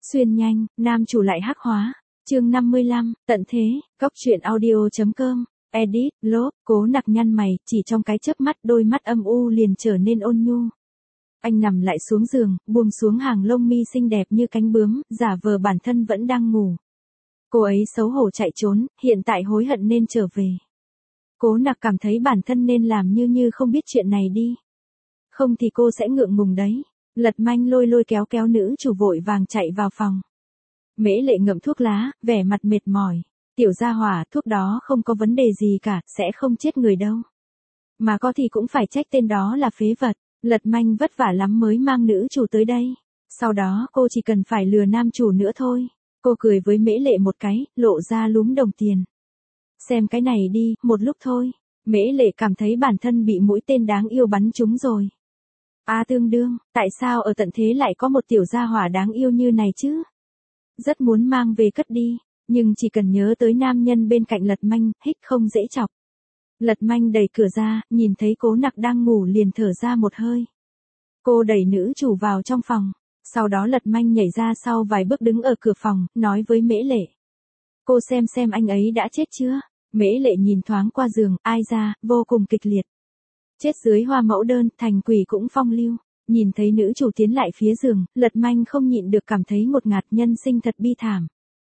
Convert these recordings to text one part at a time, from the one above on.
Xuyên nhanh, nam chủ lại hắc hóa. Chương 55, tận thế, Cóc truyện audio.com, edit, lốt, Cố Nặc nhăn mày, chỉ trong cái chớp mắt đôi mắt âm u liền trở nên ôn nhu. Anh nằm lại xuống giường, buông xuống hàng lông mi xinh đẹp như cánh bướm, giả vờ bản thân vẫn đang ngủ. Cô ấy xấu hổ chạy trốn, hiện tại hối hận nên trở về. Cố Nặc cảm thấy bản thân nên làm như không biết chuyện này đi. Không thì cô sẽ ngượng ngùng đấy. Lật Manh lôi kéo nữ chủ vội vàng chạy vào phòng. Mễ Lệ ngậm thuốc lá, vẻ mặt mệt mỏi. Tiểu gia hỏa, thuốc đó không có vấn đề gì cả, sẽ không chết người đâu. Mà có thì cũng phải trách tên đó là phế vật. Lật Manh vất vả lắm mới mang nữ chủ tới đây. Sau đó cô chỉ cần phải lừa nam chủ nữa thôi. Cô cười với Mễ Lệ một cái, lộ ra lúm đồng tiền. Xem cái này đi, một lúc thôi. Mễ Lệ cảm thấy bản thân bị mũi tên đáng yêu bắn trúng rồi. Tương đương, tại sao ở tận thế lại có một tiểu gia hỏa đáng yêu như này chứ? Rất muốn mang về cất đi, nhưng chỉ cần nhớ tới nam nhân bên cạnh Lật Manh, hích không dễ chọc. Lật Manh đẩy cửa ra, nhìn thấy Cố Nặc đang ngủ liền thở ra một hơi. Cô đẩy nữ chủ vào trong phòng, sau đó Lật Manh nhảy ra sau vài bước đứng ở cửa phòng, nói với Mễ Lệ. Cô xem anh ấy đã chết chưa? Mễ Lệ nhìn thoáng qua giường, ai ra, vô cùng kịch liệt. Chết dưới hoa mẫu đơn, thành quỷ cũng phong lưu. Nhìn thấy nữ chủ tiến lại phía giường, Lật Manh không nhịn được cảm thấy một ngạt nhân sinh thật bi thảm.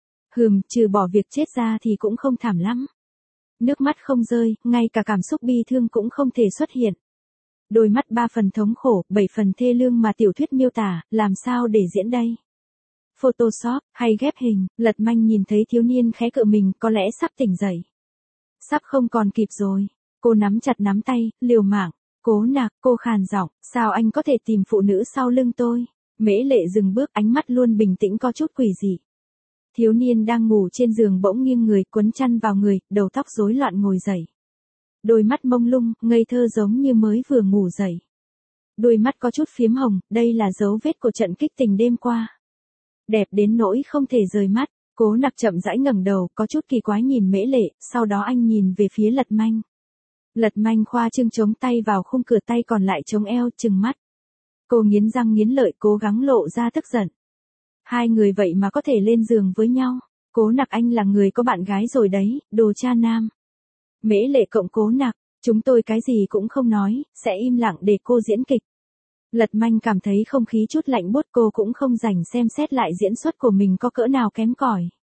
Trừ bỏ việc chết ra thì cũng không thảm lắm. Nước mắt không rơi, ngay cả cảm xúc bi thương cũng không thể xuất hiện. Đôi mắt 3 phần thống khổ, 7 phần thê lương mà tiểu thuyết miêu tả, làm sao để diễn đây? Photoshop, hay ghép hình, Lật Manh nhìn thấy thiếu niên khẽ cựa mình, có lẽ sắp tỉnh dậy. Sắp không còn kịp rồi. Cô nắm chặt nắm tay, liều mạng. Cố Nặc, cô khàn giọng, sao anh có thể tìm phụ nữ sau lưng tôi? Mễ Lệ dừng bước, ánh mắt luôn bình tĩnh có chút quỷ dị. Thiếu niên đang ngủ trên giường bỗng nghiêng người, quấn chăn vào người, đầu tóc rối loạn ngồi dậy. Đôi mắt mông lung, ngây thơ giống như mới vừa ngủ dậy. Đôi mắt có chút phiếm hồng, đây là dấu vết của trận kích tình đêm qua. Đẹp đến nỗi không thể rời mắt. Cố Nặc chậm rãi ngẩng đầu, có chút kỳ quái nhìn Mễ Lệ, sau đó anh nhìn về phía Lật Manh. Lật Manh khoa trương chống tay vào khung cửa, tay còn lại chống eo, trừng mắt. Cô nghiến răng nghiến lợi, cố gắng lộ ra tức giận. Hai người vậy mà có thể lên giường với nhau. Cố Nặc, anh là người có bạn gái rồi đấy, đồ cha nam. Mễ Lệ cộng Cố Nặc, chúng tôi cái gì cũng không nói, sẽ im lặng để cô diễn kịch. Lật Manh cảm thấy không khí chút lạnh buốt, cô cũng không rảnh xem xét lại diễn xuất của mình có cỡ nào kém cỏi.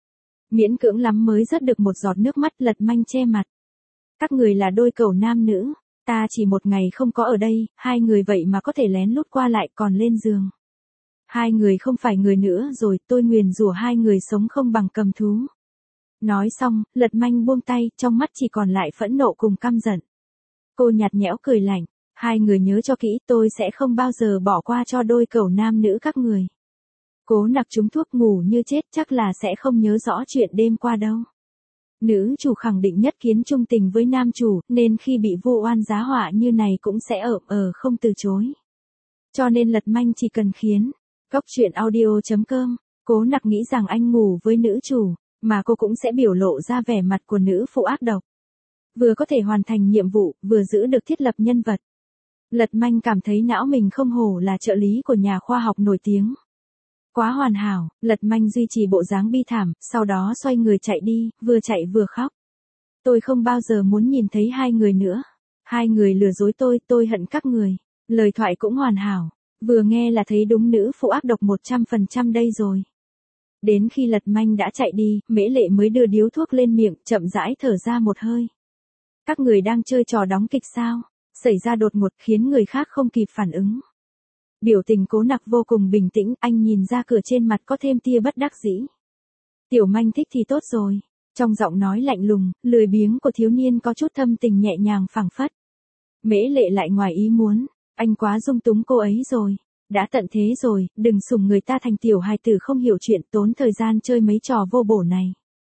Miễn cưỡng lắm mới rớt được một giọt nước mắt, Lật Manh che mặt. Các người là đôi cẩu nam nữ, ta chỉ một ngày không có ở đây, hai người vậy mà có thể lén lút qua lại còn lên giường. Hai người không phải người nữa rồi, tôi nguyền rủa hai người sống không bằng cầm thú. Nói xong, Lật Manh buông tay, trong mắt chỉ còn lại phẫn nộ cùng căm giận. Cô nhạt nhẽo cười lạnh, hai người nhớ cho kỹ, tôi sẽ không bao giờ bỏ qua cho đôi cẩu nam nữ các người. Cố Nặc trúng thuốc ngủ như chết, chắc là sẽ không nhớ rõ chuyện đêm qua đâu. Nữ chủ khẳng định nhất kiến trung tình với nam chủ, nên khi bị vu oan giá họa như này cũng sẽ không từ chối. Cho nên Lật Manh chỉ cần khiến Cóc truyện audio.com, Cố Nặc nghĩ rằng anh ngủ với nữ chủ, mà cô cũng sẽ biểu lộ ra vẻ mặt của nữ phụ ác độc. Vừa có thể hoàn thành nhiệm vụ, vừa giữ được thiết lập nhân vật. Lật Manh cảm thấy não mình không hổ là trợ lý của nhà khoa học nổi tiếng. Quá hoàn hảo, Lật Manh duy trì bộ dáng bi thảm, sau đó xoay người chạy đi, vừa chạy vừa khóc. Tôi không bao giờ muốn nhìn thấy hai người nữa. Hai người lừa dối tôi hận các người. Lời thoại cũng hoàn hảo. Vừa nghe là thấy đúng nữ phụ ác độc 100% đây rồi. Đến khi Lật Manh đã chạy đi, Mễ Lệ mới đưa điếu thuốc lên miệng, chậm rãi thở ra một hơi. Các người đang chơi trò đóng kịch sao? Xảy ra đột ngột khiến người khác không kịp phản ứng. Biểu tình Cố Nặc vô cùng bình tĩnh, anh nhìn ra cửa trên mặt có thêm tia bất đắc dĩ. Tiểu Manh thích thì tốt rồi. Trong giọng nói lạnh lùng, lười biếng của thiếu niên có chút thâm tình nhẹ nhàng phảng phất. Mễ Lệ lại ngoài ý muốn, anh quá dung túng cô ấy rồi. Đã tận thế rồi, đừng sủng người ta thành tiểu hài tử không hiểu chuyện, tốn thời gian chơi mấy trò vô bổ này.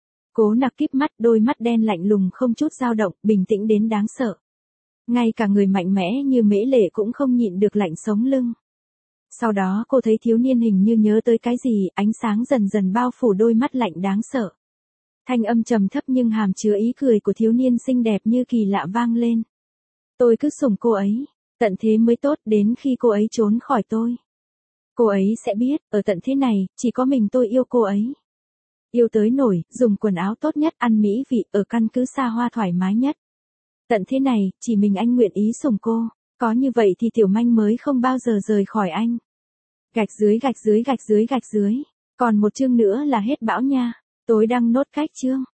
Cố Nặc kíp mắt, đôi mắt đen lạnh lùng không chút dao động, bình tĩnh đến đáng sợ. Ngay cả người mạnh mẽ như Mễ Lệ cũng không nhịn được lạnh sống lưng. Sau đó cô thấy thiếu niên hình như nhớ tới cái gì, ánh sáng dần dần bao phủ đôi mắt lạnh đáng sợ. Thanh âm trầm thấp nhưng hàm chứa ý cười của thiếu niên xinh đẹp như kỳ lạ vang lên. Tôi cứ sủng cô ấy, tận thế mới tốt, đến khi cô ấy trốn khỏi tôi. Cô ấy sẽ biết, ở tận thế này, chỉ có mình tôi yêu cô ấy. Yêu tới nổi, dùng quần áo tốt nhất, ăn mỹ vị, ở căn cứ xa hoa thoải mái nhất. Tận thế này, chỉ mình anh nguyện ý sủng cô. Có như vậy thì Tiểu Manh mới không bao giờ rời khỏi anh. Gạch dưới gạch dưới gạch dưới gạch dưới. Còn một chương nữa là hết bão nha. Tối đăng nốt cách chương.